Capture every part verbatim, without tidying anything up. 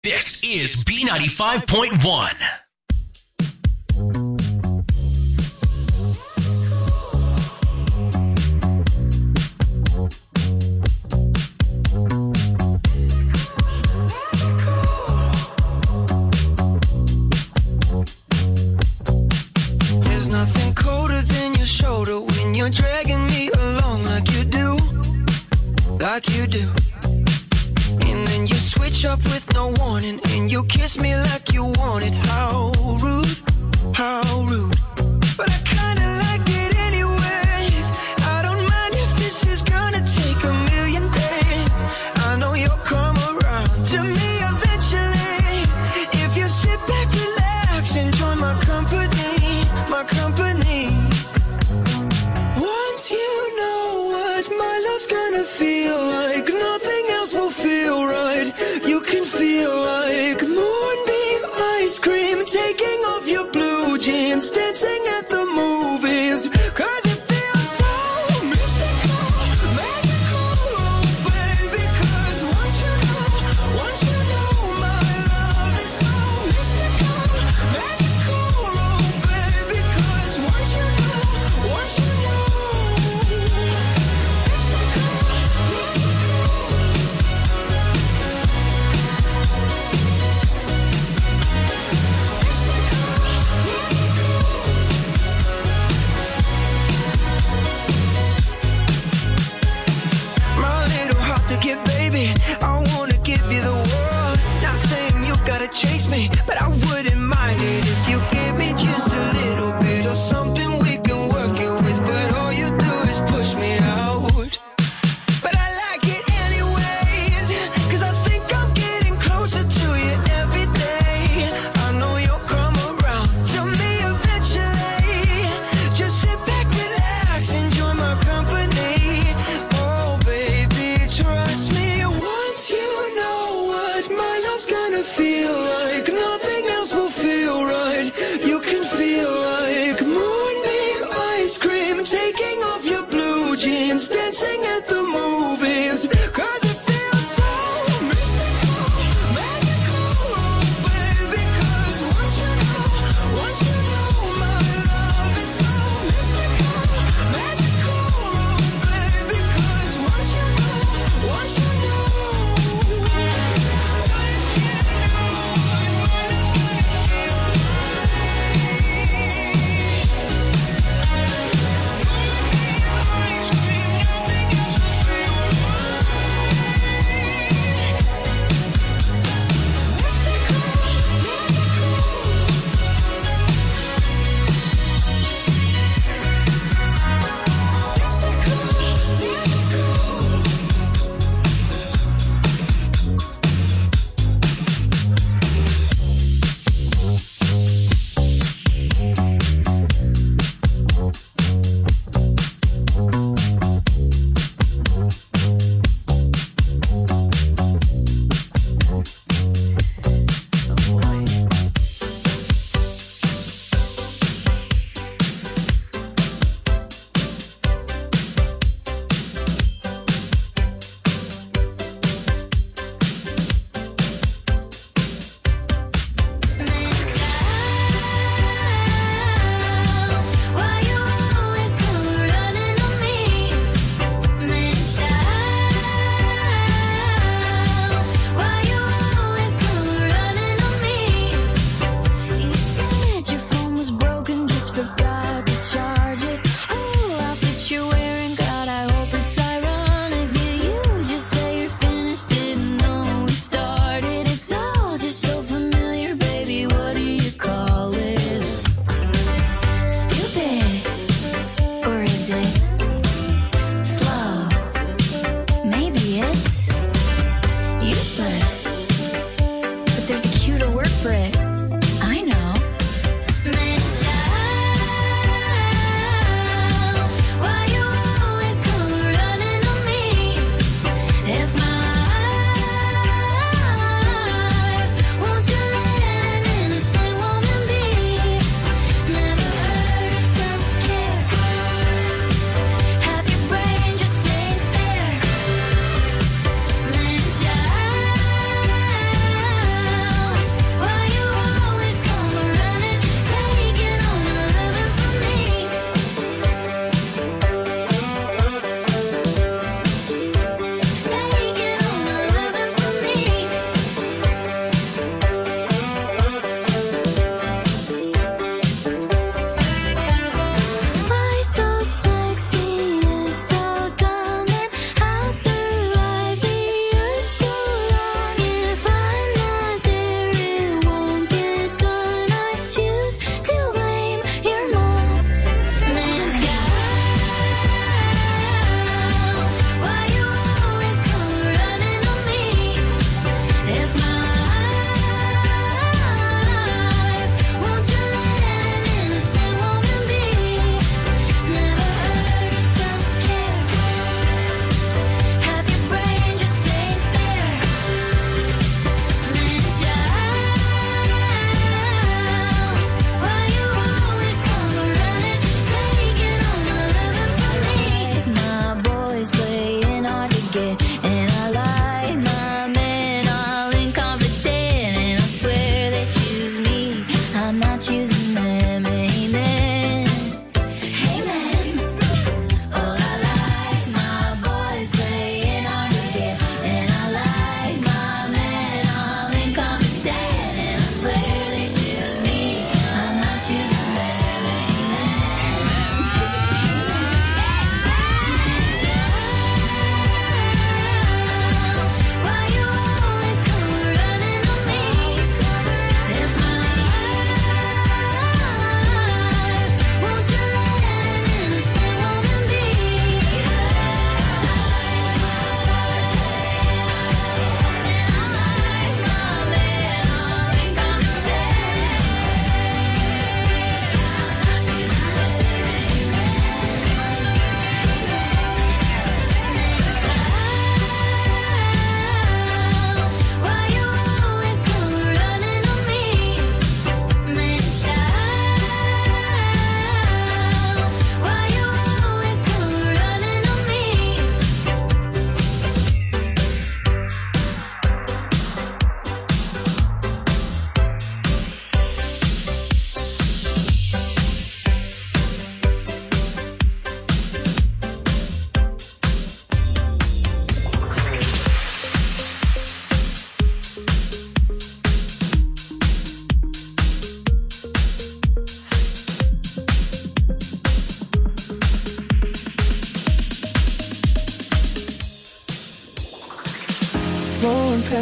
This is B ninety-five point one. There's nothing colder than your shoulder when you're dragging me along like you do, like you do. And then you switch up with no warning and you kiss me like you want it. How rude, how rude. But I kinda like it anyways. I don't mind if this is gonna take a million days. I know you'll come around to me eventually. If you sit back, relax, enjoy my company, my company. Once you know what my love's gonna feel like, nothing else will feel right. You can feel like moonbeam ice cream, taking off your blue jeans, dancing at the movies. Cause it feels so mystical, magical, oh baby. Cause once you know, once you know my love is so mystical, magical, oh baby. Cause once you know, once you know, my little heart to get, baby. I wanna give you the world. Not saying you gotta chase me, but I wouldn't mind it if you give me just a little bit of something we can work it with. But all you do is push me out. But I like it anyways, cause I think I'm getting closer to you every day. I know you'll come around to me eventually. Just sit back, relax, enjoy my company. Oh baby, trust me. Once you know what my love's gonna feel like, nothing else will feel right. You can feel like moonbeam ice cream, taking off your blue jeans, dancing at the movies. Cause it feels so mystical, magical, oh baby. Cause once you know, once you know my love is so mystical, magical, oh baby. Cause once you know, once you know, once you know,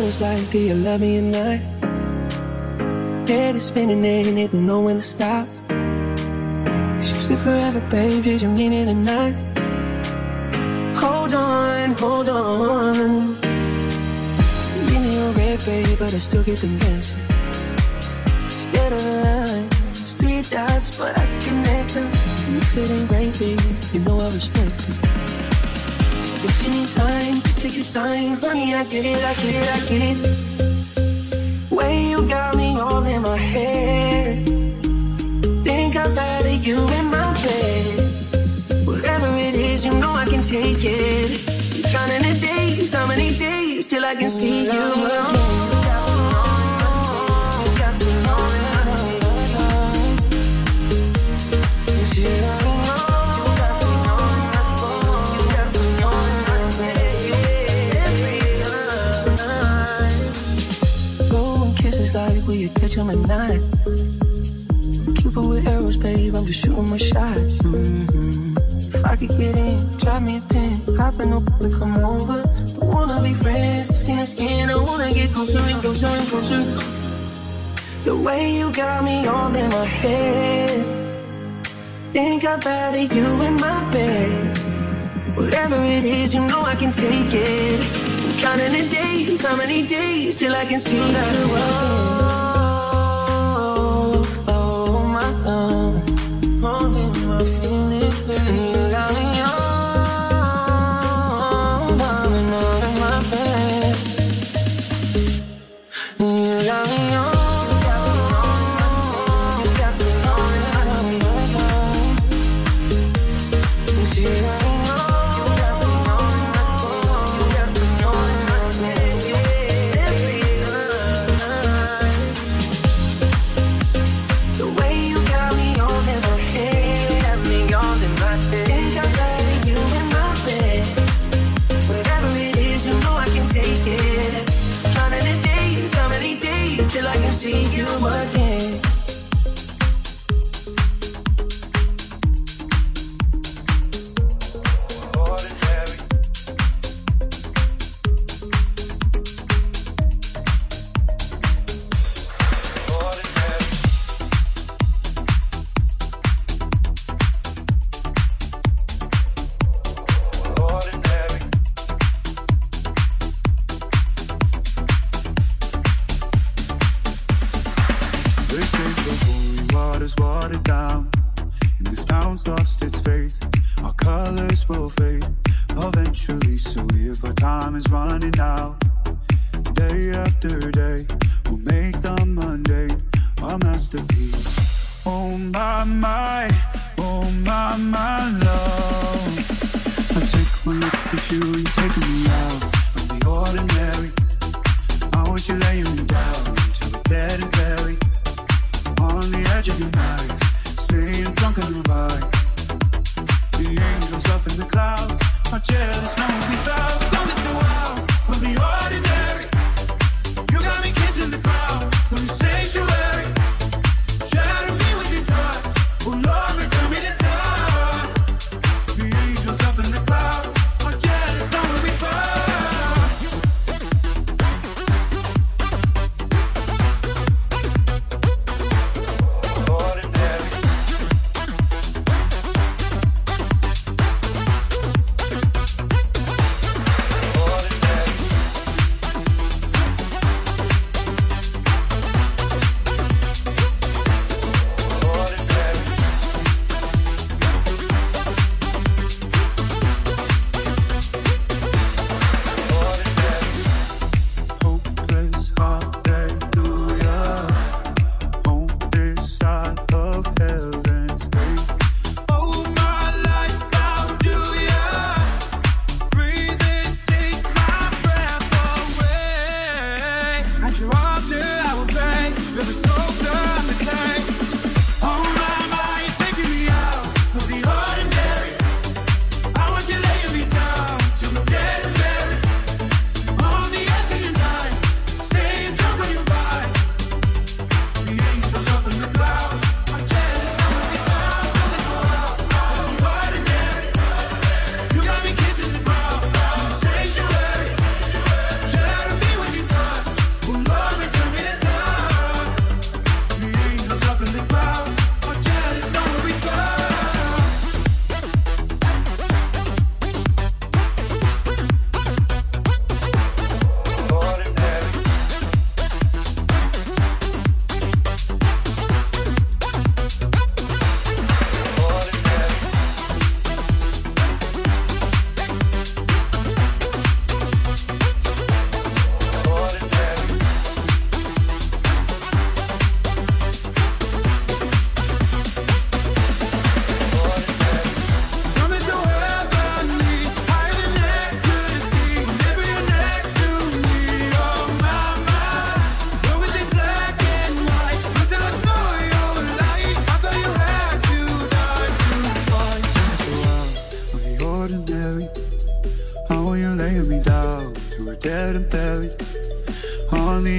feels like, do you love me or not? Head is spinning and it don't know when to stop. She's it forever, babe, did you mean it or not? Hold on, hold on. Give me your red, babe, but I still get them dancing. Instead of lines, three dots, but I can connect them. If it ain't right, baby, you know I respect it. If you need time, just take your time. Honey, I get it, I get it, I get it. Way you got me all in my head. Think I've had you in my bed. Whatever it is, you know I can take it. Counting the days, how many days till I can see you again. Like will you catch him at night? Cupid with arrows, babe, I'm just shooting my shot. Mm-hmm. If I could get in, drop me a pin, hop in the pool and come over. Don't wanna be friends, skin to skin. I wanna get closer and closer and closer. The way you got me all in my head. Think I'd rather you in my bed. Whatever it is, you know I can take it. Counting the days, how many days till I can see you again? Oh, oh, my love, holding my feelings, baby. You got me on, on and on in my bed. You got me on. Till I can see you again.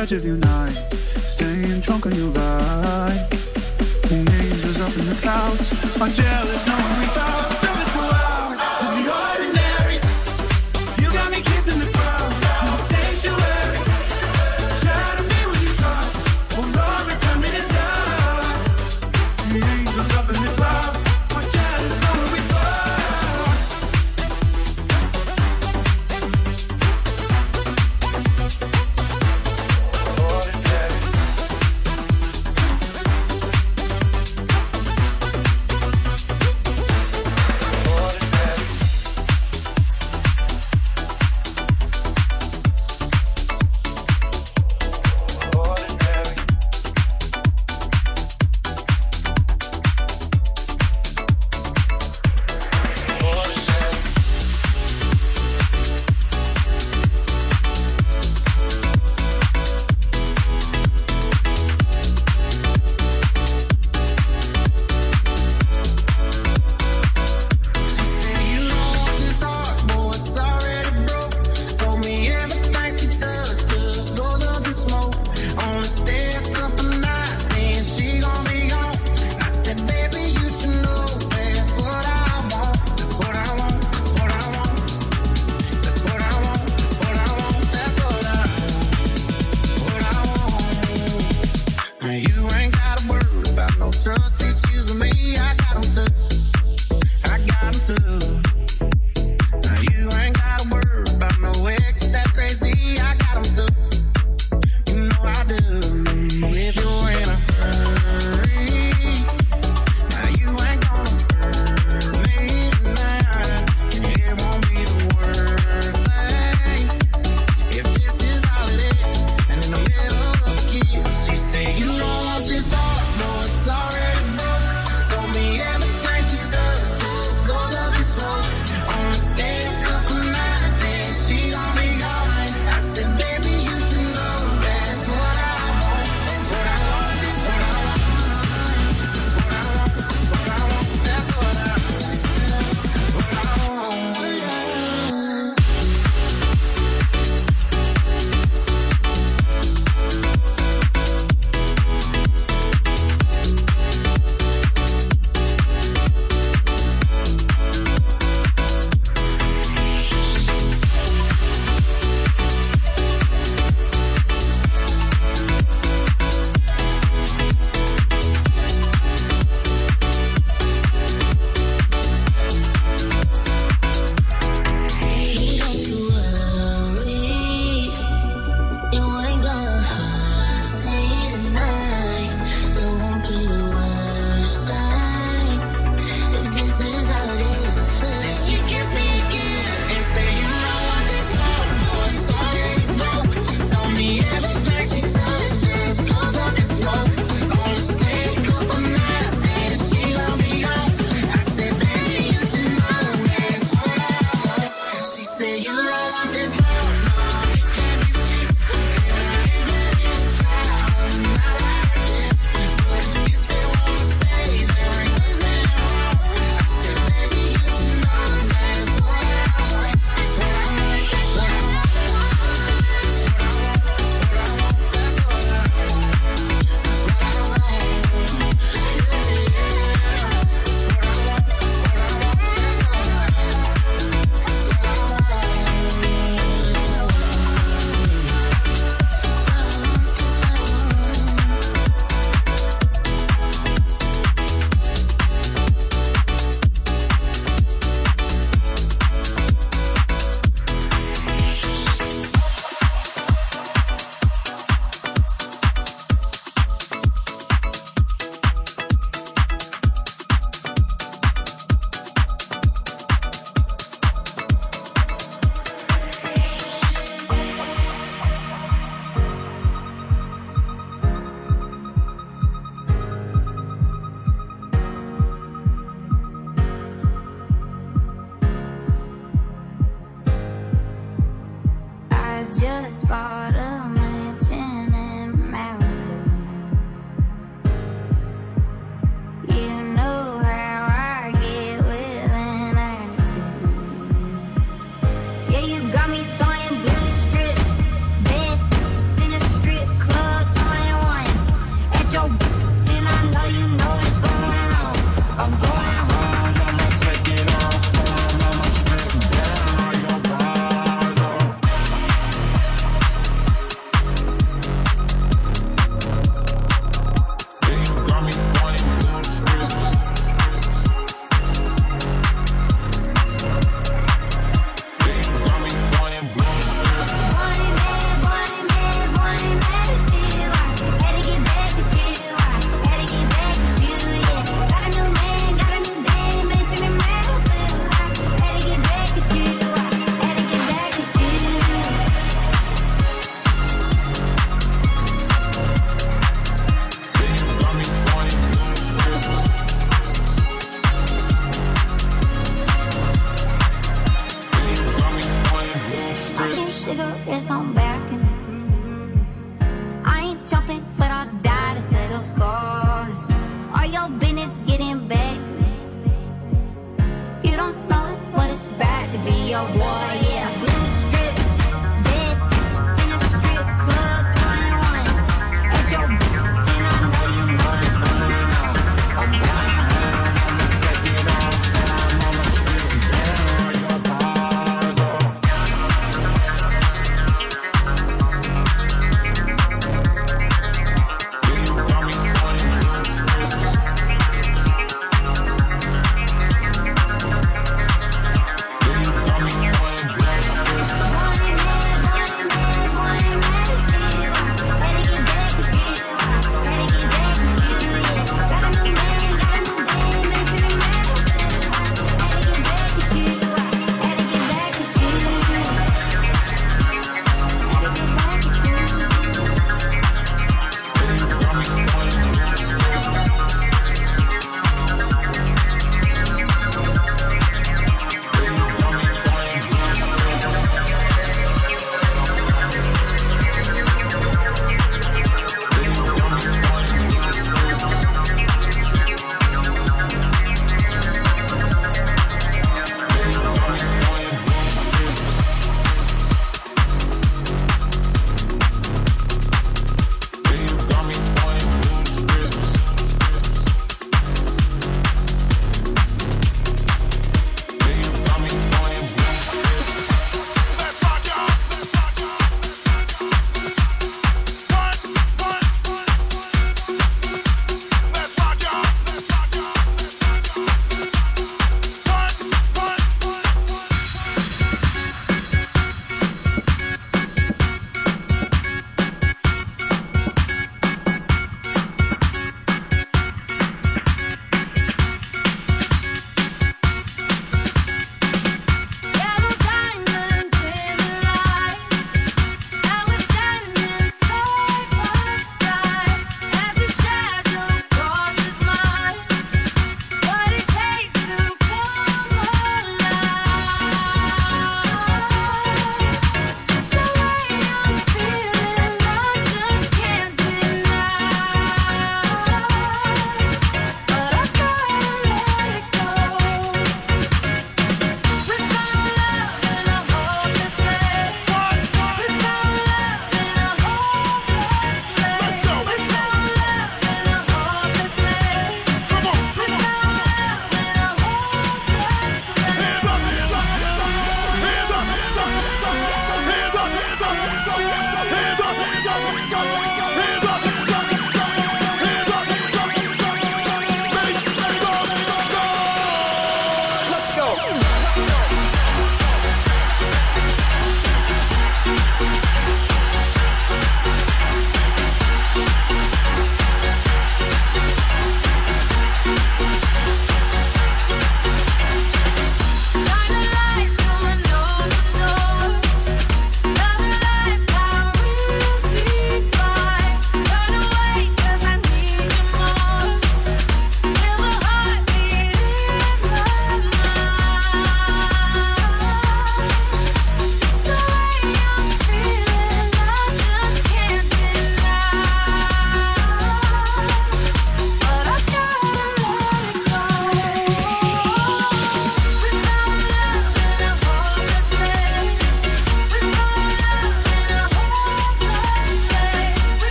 edge of your night, staying drunk on your ride. The angels up in the clouds are jealous, knowing we thought from this world of the ordinary. You got me kissing the ground, no sanctuary. Try to be what you thought, oh Lord, return me to love. The angels up in the clouds are jealous, knowing we to be your boy, yeah. Blue strips, dead in a strip club, going once. At your and I know you know what's going on. I'm going home, I'ma take it off, and I'm on my strip down your bars, oh.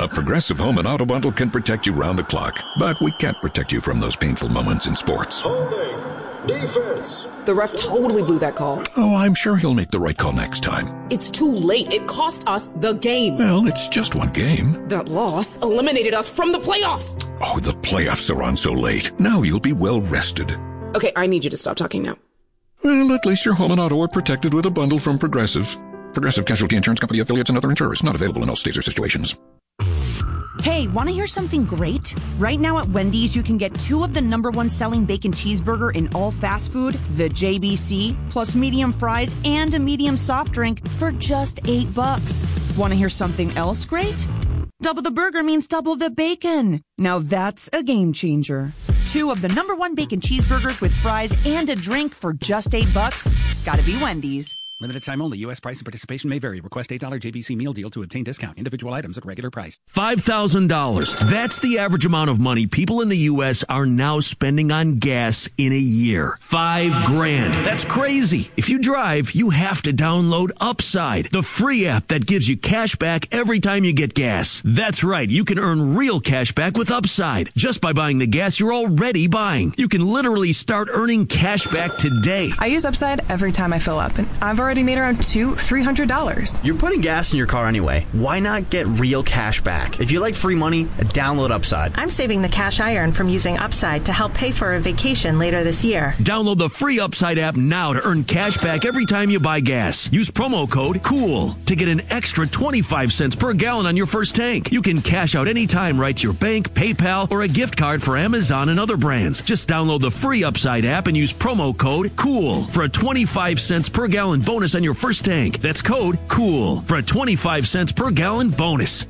A Progressive Home and Auto Bundle can protect you round the clock, but we can't protect you from those painful moments in sports. Holding. Defense. The ref totally blew that call. Oh, I'm sure he'll make the right call next time. It's too late. It cost us the game. Well, it's just one game. That loss eliminated us from the playoffs. Oh, the playoffs are on so late. Now you'll be well rested. Okay, I need you to stop talking now. Well, at least your home and auto are protected with a bundle from Progressive. Progressive Casualty Insurance Company affiliates and other insurers. Not available in all states or situations. Hey, want to hear something great? Right now at Wendy's, you can get two of the number one selling bacon cheeseburger in all fast food, the J B C, plus medium fries and a medium soft drink for just eight bucks. Want to hear something else great? Double the burger means double the bacon. Now that's a game changer. Two of the number one bacon cheeseburgers with fries and a drink for just eight bucks. Gotta be Wendy's. Limited time only. U S price and participation may vary. Request eight dollars J B C meal deal to obtain discount. Individual items at regular price. five thousand dollars. That's the average amount of money people in the U S are now spending on gas in a year. Five grand. That's crazy. If you drive, you have to download Upside, the free app that gives you cash back every time you get gas. That's right. You can earn real cash back with Upside just by buying the gas you're already buying. You can literally start earning cash back today. I use Upside every time I fill up, and I've already made around two, three hundred dollars. You're putting gas in your car anyway. Why not get real cash back? If you like free money, download Upside. I'm saving the cash I earn from using Upside to help pay for a vacation later this year. Download the free Upside app now to earn cash back every time you buy gas. Use promo code COOL to get an extra twenty-five cents per gallon on your first tank. You can cash out anytime right to your bank, PayPal, or a gift card for Amazon and other brands. Just download the free Upside app and use promo code COOL for a twenty-five cents per gallon bonus on your first tank. That's code COOL for a twenty-five cents per gallon bonus.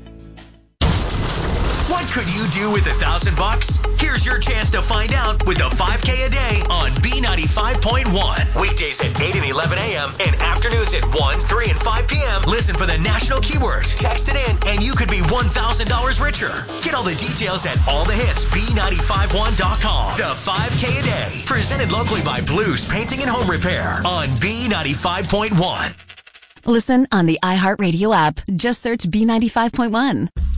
What could you do with a thousand bucks? Here's your chance to find out with the five K a day on B ninety-five point one. Weekdays at eight and eleven a.m. and afternoons at one, three, and five p.m. Listen for the national keywords. Text it in and you could be one thousand dollars richer. Get all the details at all the hits B nine five one dot com. The five K a day. Presented locally by Blues Painting and Home Repair on B ninety-five point one. Listen on the iHeartRadio app. Just search B ninety-five point one.